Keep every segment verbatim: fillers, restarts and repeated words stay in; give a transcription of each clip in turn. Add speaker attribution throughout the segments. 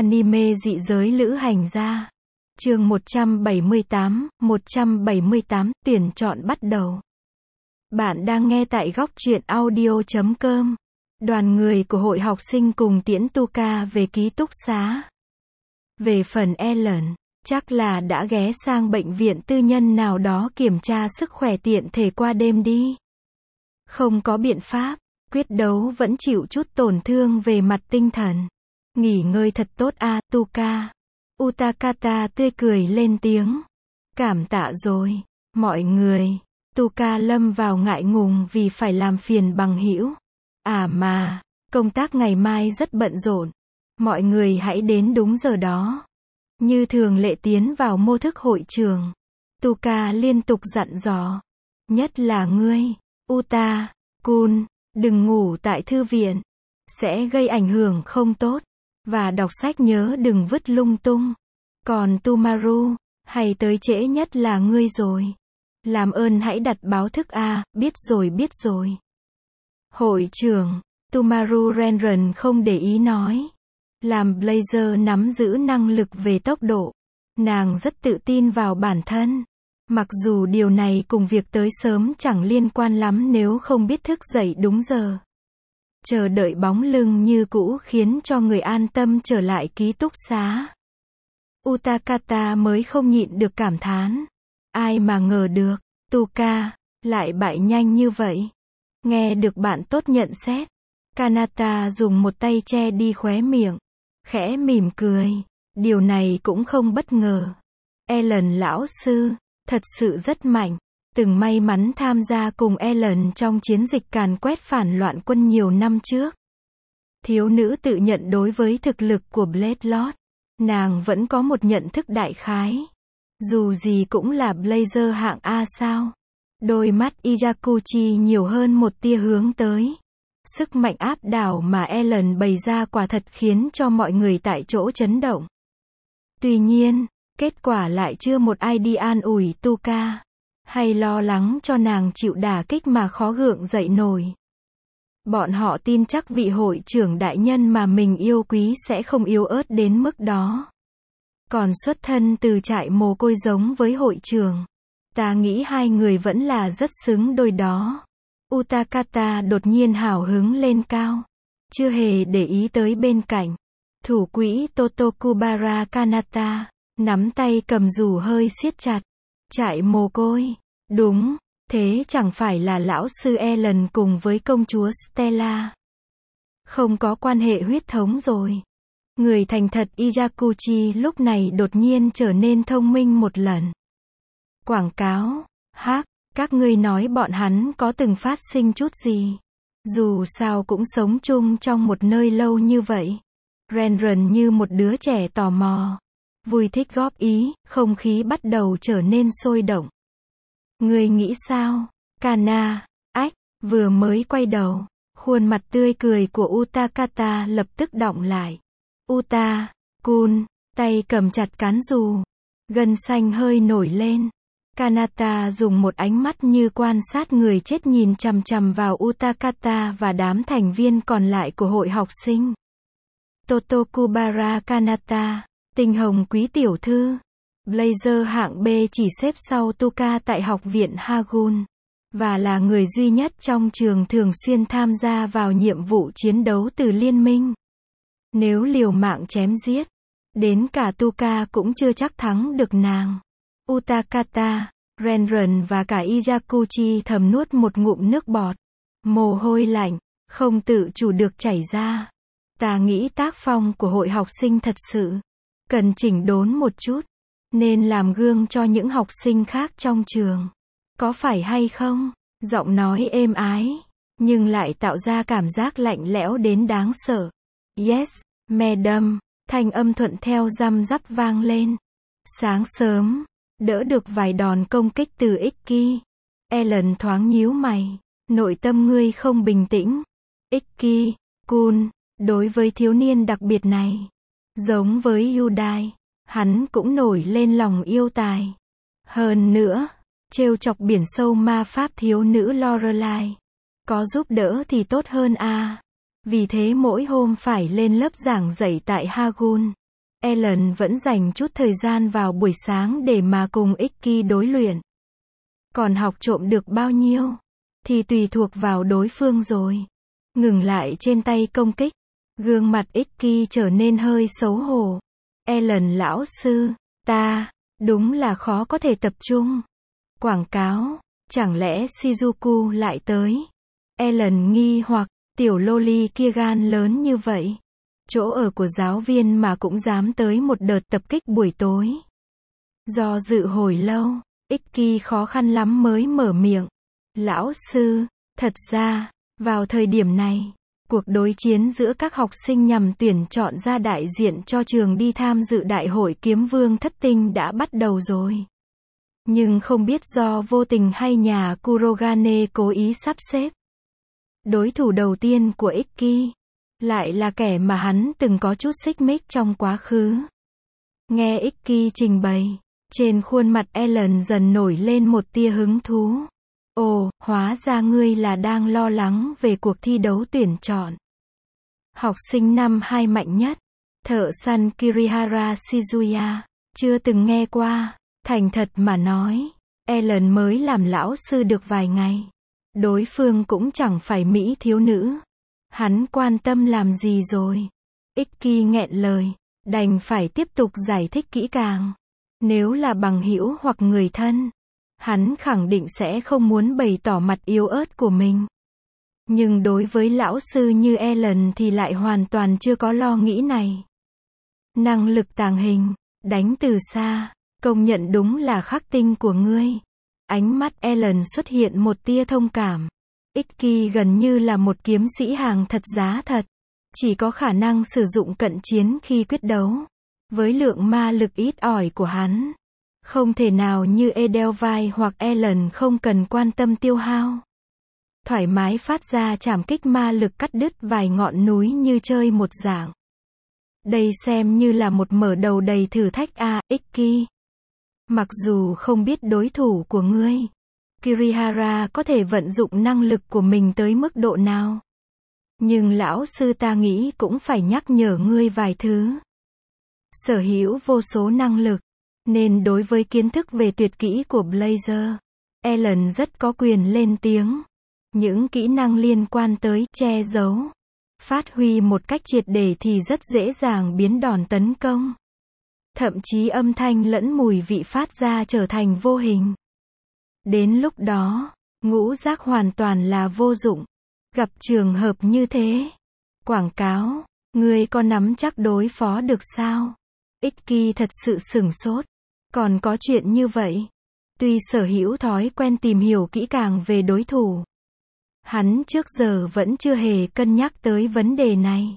Speaker 1: Anime dị giới lữ hành gia. Chương một trăm bảy mươi tám, một trăm bảy mươi tám, tuyển chọn bắt đầu. Bạn đang nghe tại góc truyện audio chấm com. Đoàn người của hội học sinh cùng tiễn Tuka về ký túc xá. Về phần Ellen, chắc là đã ghé sang bệnh viện tư nhân nào đó kiểm tra sức khỏe tiện thể qua đêm đi. Không có biện pháp, quyết đấu vẫn chịu chút tổn thương về mặt tinh thần. Nghỉ ngơi thật tốt a, Tuka. Utakata tươi cười lên tiếng. Cảm tạ rồi, mọi người. Tuka lâm vào ngại ngùng vì phải làm phiền bằng hữu. À mà, công tác ngày mai rất bận rộn. Mọi người hãy đến đúng giờ đó. Như thường lệ tiến vào mô thức hội trường. Tuka liên tục dặn dò. Nhất là ngươi, Uta, Kun, đừng ngủ tại thư viện. Sẽ gây ảnh hưởng không tốt. Và đọc sách nhớ đừng vứt lung tung. Còn Tumaru, hay tới trễ nhất là ngươi rồi. Làm ơn hãy đặt báo thức a, biết rồi biết rồi. Hội trưởng, Tumaru Renren không để ý nói. Làm Blazer nắm giữ năng lực về tốc độ. Nàng rất tự tin vào bản thân. Mặc dù điều này cùng việc tới sớm chẳng liên quan lắm nếu không biết thức dậy đúng giờ. Chờ đợi bóng lưng như cũ khiến cho người an tâm trở lại ký túc xá. Utakata mới không nhịn được cảm thán. Ai mà ngờ được, Tuka, lại bại nhanh như vậy. Nghe được bạn tốt nhận xét. Kanata dùng một tay che đi khóe miệng. Khẽ mỉm cười. Điều này cũng không bất ngờ. Ellen lão sư, thật sự rất mạnh. Từng may mắn tham gia cùng Ellen trong chiến dịch càn quét phản loạn quân nhiều năm trước. Thiếu nữ tự nhận đối với thực lực của Blade Lord. Nàng vẫn có một nhận thức đại khái. Dù gì cũng là Blazer hạng A sao. Đôi mắt Iyakuchi nhiều hơn một tia hướng tới. Sức mạnh áp đảo mà Ellen bày ra quả thật khiến cho mọi người tại chỗ chấn động. Tuy nhiên, kết quả lại chưa một ai đi an ủi Tuka. Hay lo lắng cho nàng chịu đả kích mà khó gượng dậy nổi. Bọn họ tin chắc vị hội trưởng đại nhân mà mình yêu quý sẽ không yếu ớt đến mức đó. Còn xuất thân từ trại mồ côi giống với hội trưởng. Ta nghĩ hai người vẫn là rất xứng đôi đó. Utakata đột nhiên hào hứng lên cao. Chưa hề để ý tới bên cạnh. Thủ quỹ Totokubara Kanata, nắm tay cầm dù hơi siết chặt. Trại mồ côi. Đúng, thế chẳng phải là lão sư Ellen cùng với công chúa Stella. Không có quan hệ huyết thống rồi. Người thành thật Iyakuchi lúc này đột nhiên trở nên thông minh một lần. Quảng cáo, hắc, các ngươi nói bọn hắn có từng phát sinh chút gì. Dù sao cũng sống chung trong một nơi lâu như vậy. Renren như một đứa trẻ tò mò. Vui thích góp ý, không khí bắt đầu trở nên sôi động. Ngươi nghĩ sao? Kana, ách, vừa mới quay đầu. Khuôn mặt tươi cười của Utakata lập tức đọng lại. Uta, Kun, tay cầm chặt cán dù. Gân xanh hơi nổi lên. Kanata dùng một ánh mắt như quan sát người chết nhìn chằm chằm vào Utakata và đám thành viên còn lại của hội học sinh. Totokubara Kanata, tinh hồng quý tiểu thư. Blazer hạng B chỉ xếp sau Tuka tại học viện Hagun. Và là người duy nhất trong trường thường xuyên tham gia vào nhiệm vụ chiến đấu từ liên minh. Nếu liều mạng chém giết, đến cả Tuka cũng chưa chắc thắng được nàng. Utakata, Renren và cả Iyakuchi thầm nuốt một ngụm nước bọt. Mồ hôi lạnh, không tự chủ được chảy ra. Ta nghĩ tác phong của hội học sinh thật sự cần chỉnh đốn một chút. Nên làm gương cho những học sinh khác trong trường. Có phải hay không? Giọng nói êm ái, nhưng lại tạo ra cảm giác lạnh lẽo đến đáng sợ. Yes, madam, thanh âm thuận theo răm rắp vang lên. Sáng sớm, đỡ được vài đòn công kích từ Ikki. Ellen thoáng nhíu mày. Nội tâm ngươi không bình tĩnh. Ikki, Kun, đối với thiếu niên đặc biệt này. Giống với Yudai. Hắn cũng nổi lên lòng yêu tài. Hơn nữa, trêu chọc biển sâu ma pháp thiếu nữ Lorelai. Có giúp đỡ thì tốt hơn a. Vì thế mỗi hôm phải lên lớp giảng dạy tại Hagun. Ellen vẫn dành chút thời gian vào buổi sáng để mà cùng Icky đối luyện. Còn học trộm được bao nhiêu thì tùy thuộc vào đối phương rồi. Ngừng lại trên tay công kích. Gương mặt Icky trở nên hơi xấu hổ. Ellen lão sư, ta, đúng là khó có thể tập trung. Quảng cáo, chẳng lẽ Shizuku lại tới? Ellen nghi hoặc, tiểu loli kia gan lớn như vậy. Chỗ ở của giáo viên mà cũng dám tới một đợt tập kích buổi tối. Do dự hồi lâu, Icky khó khăn lắm mới mở miệng. Lão sư, thật ra, vào thời điểm này, cuộc đối chiến giữa các học sinh nhằm tuyển chọn ra đại diện cho trường đi tham dự đại hội kiếm vương thất tinh đã bắt đầu rồi. Nhưng không biết do vô tình hay nhà Kurogane cố ý sắp xếp. Đối thủ đầu tiên của Icky lại là kẻ mà hắn từng có chút xích mích trong quá khứ. Nghe Icky trình bày, trên khuôn mặt Ellen dần nổi lên một tia hứng thú. Ồ, hóa ra ngươi là đang lo lắng về cuộc thi đấu tuyển chọn. Học sinh năm hai mạnh nhất, thợ săn Kirihara Shizuya, chưa từng nghe qua. Thành thật mà nói, Ellen mới làm lão sư được vài ngày. Đối phương cũng chẳng phải mỹ thiếu nữ. Hắn quan tâm làm gì rồi? Icky nghẹn lời, đành phải tiếp tục giải thích kỹ càng. Nếu là bằng hữu hoặc người thân, hắn khẳng định sẽ không muốn bày tỏ mặt yếu ớt của mình. Nhưng đối với lão sư như Ellen thì lại hoàn toàn chưa có lo nghĩ này. Năng lực tàng hình, đánh từ xa, công nhận đúng là khắc tinh của ngươi. Ánh mắt Ellen xuất hiện một tia thông cảm. Icky gần như là một kiếm sĩ hàng thật giá thật. Chỉ có khả năng sử dụng cận chiến khi quyết đấu. Với lượng ma lực ít ỏi của hắn, không thể nào như Edelweiss hoặc Ellen không cần quan tâm tiêu hao. Thoải mái phát ra trảm kích ma lực cắt đứt vài ngọn núi như chơi một dạng. Đây xem như là một mở đầu đầy thử thách a, Icky. Mặc dù không biết đối thủ của ngươi, Kirihara có thể vận dụng năng lực của mình tới mức độ nào. Nhưng lão sư ta nghĩ cũng phải nhắc nhở ngươi vài thứ. Sở hữu vô số năng lực, nên đối với kiến thức về tuyệt kỹ của Blazer, Ellen rất có quyền lên tiếng. Những kỹ năng liên quan tới che giấu, phát huy một cách triệt để thì rất dễ dàng biến đòn tấn công. Thậm chí âm thanh lẫn mùi vị phát ra trở thành vô hình. Đến lúc đó, ngũ giác hoàn toàn là vô dụng. Gặp trường hợp như thế, quảng cáo, ngươi có nắm chắc đối phó được sao? Icky thật sự sửng sốt. Còn có chuyện như vậy. Tuy sở hữu thói quen tìm hiểu kỹ càng về đối thủ, hắn trước giờ vẫn chưa hề cân nhắc tới vấn đề này.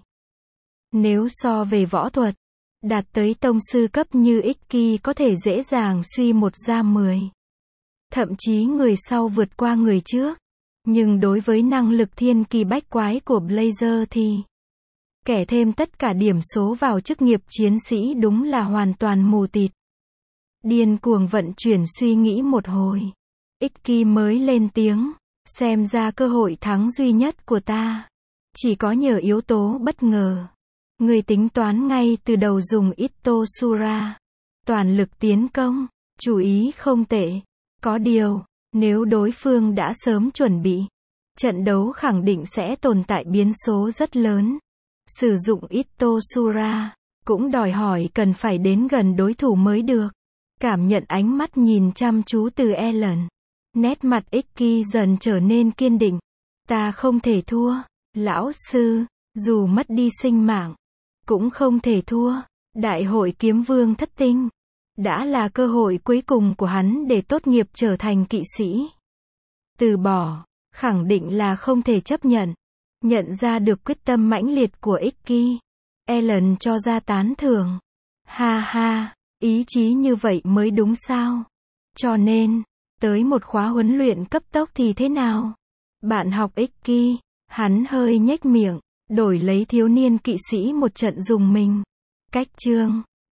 Speaker 1: Nếu so về võ thuật, đạt tới tông sư cấp như Icky có thể dễ dàng suy một ra mười. Thậm chí người sau vượt qua người trước. Nhưng đối với năng lực thiên kỳ bách quái của Blazer thì kẻ thêm tất cả điểm số vào chức nghiệp chiến sĩ đúng là hoàn toàn mù tịt. Điên cuồng vận chuyển suy nghĩ một hồi, Icky mới lên tiếng. Xem ra cơ hội thắng duy nhất của ta chỉ có nhờ yếu tố bất ngờ. Người tính toán ngay từ đầu dùng Itosura, toàn lực tiến công, chủ ý không tệ. Có điều, nếu đối phương đã sớm chuẩn bị, trận đấu khẳng định sẽ tồn tại biến số rất lớn. Sử dụng Itosura cũng đòi hỏi cần phải đến gần đối thủ mới được. Cảm nhận ánh mắt nhìn chăm chú từ Ellen, nét mặt Icky dần trở nên kiên định. Ta không thể thua, lão sư, dù mất đi sinh mạng, cũng không thể thua. Đại hội kiếm vương thất tinh đã là cơ hội cuối cùng của hắn để tốt nghiệp trở thành kỵ sĩ. Từ bỏ, khẳng định là không thể chấp nhận. Nhận ra được quyết tâm mãnh liệt của Icky, Ellen cho ra tán thưởng. Ha ha, ý chí như vậy mới đúng sao? Cho nên, tới một khóa huấn luyện cấp tốc thì thế nào? Bạn học Icky, hắn hơi nhếch miệng, đổi lấy thiếu niên kỵ sĩ một trận dùng mình. Cách chương